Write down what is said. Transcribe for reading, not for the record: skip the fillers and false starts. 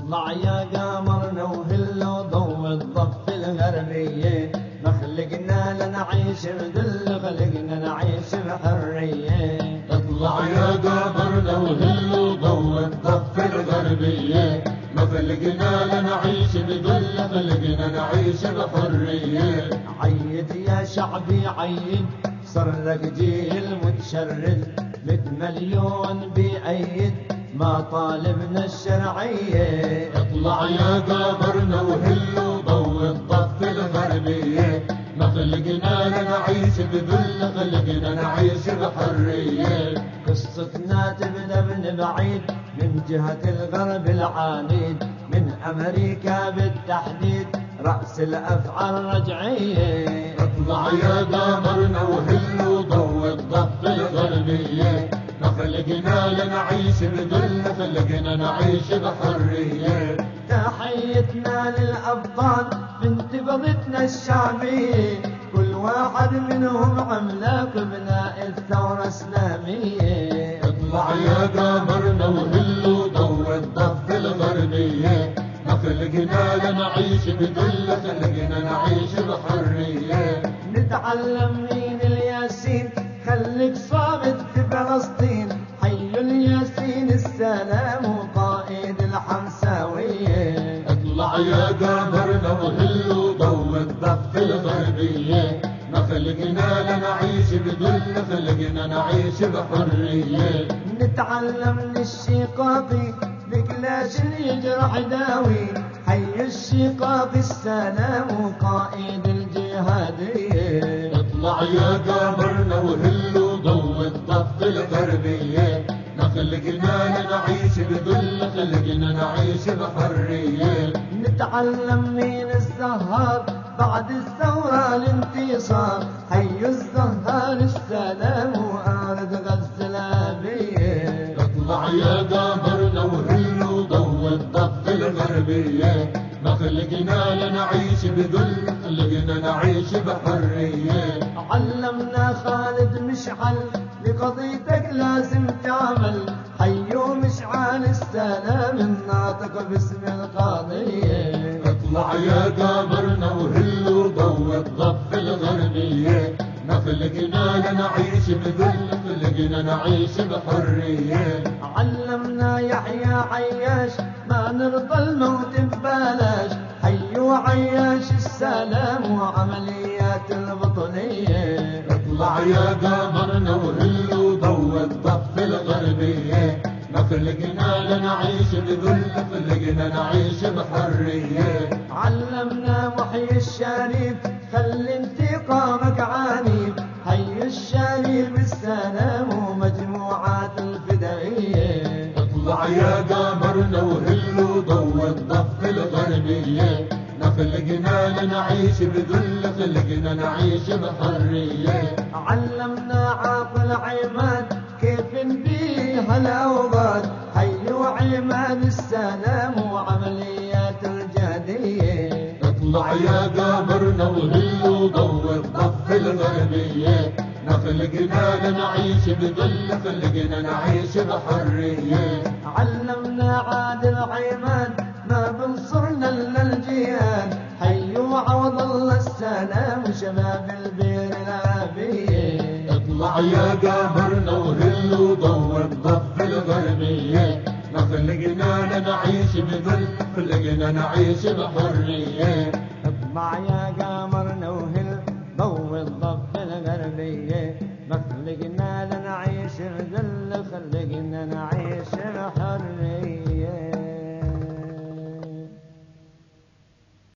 اطلع يا قمرنا وهل وضو الضف الغربية، ما خلقنا لنعيش بذل، خلقنا نعيش بحرية. اطلع يا قمرنا وهل وضو الضف الغربية، ما خلقنا لنعيش بذل، خلقنا نعيش بحرية. عيد يا شعبي عيد، صار لك جيل متشرد، 100 مليون بأيد ما طالبنا الشرعية. اطلع يا قمرنا وهل وضو الضف الغربية، ما خلقنا لنعيش بذل، خلقنا نعيش بحرية. قصتنا تبدأ من بعيد، من جهة الغرب العنيد، من أمريكا بالتحديد، رأس الأفعال رجعية. اطلع يا قمرنا وهل وضو الضف الغربية، ما خلقنا لنعيش بذل، خلقنا نعيش بحرية. تحيتنا للأبطال بانتفاضتنا الشعبية، كل واحد منهم عملاق بناء الثورة الإسلامية. اطلع يا قمرنا وهل وضو الضف الغربية، ما خلقنا لنعيش بذل، خلقنا نعيش بحرية. نتعلم من الياسين، خليك صامت في فلسطين، حي الياسين السلام وقائد الحمساوية. اطلع يا قمرنا وهل وضو الضف الغربية، ما خلقنا لنعيش بذل، خلقنا نعيش بحرية. نتعلم من الشقاقي بكلاش يجرح داوي، حي الشقاقي السلام وقائد الجهادية. اطلع يا قمرنا وهل وضو الضف الغربية، ما خلقنا لنعيش بذل، خلقنا نعيش بحرية. نتعلم من الزهار بعد الثورة الانتصار، حي الزهار السلام وأرض غزة الأبية. اطلع يا قمرنا وهل وضو الضف الغربية، ما خلقنا لنعيش بذل، خلقنا نعيش بحرية. علمنا خالد مشعل لقضيتك لازم تعمل، حيو مشعل السلام الناطق باسم القضية. اطلع يا قمرنا وهل وضو الضف الغربية، ما خلقنا لنعيش بذل، خلقنا نعيش بحرية. علمنا يحيى عياش ما نرضى الموت ببلاش، حيو عياش السلام وعمليات البطولية. اطلع يا قمرنا وهل وضو الضف الغربية، ما خلقنا لنعيش بذل، خلقنا نعيش بحرية. علمنا محيي الشريف خلي انتقامك عنيف، حي الشريف السلام ومجموعات الفدائية. اطلع يا قمرنا وهل وضو الضف الغربية، ما خلقنا لنعيش بذل، خلقنا نعيش بحرية. علمنا عاقل عماد كيف نبيها الأوغاد، حي وعماد السلام وعمليات الجهادية. اطلع يا قمرنا وهل وضو الضف الغربية، ما خلقنا لنعيش بذل، خلقنا نعيش بحرية. علمنا عادل عماد ما بنصرنا الا الجهاد، حي وعوض الله السلام شباب البير العافية. اطلع يا قمرنا وهل وضو الضف الغربية، ما خلقنا لنعيش بذل، خلقنا نعيش بحرية. اطلع يا قمرنا وهل ضوي الضف الغربية، ما خلقنا لنعيش بذل، خلقنا نعيش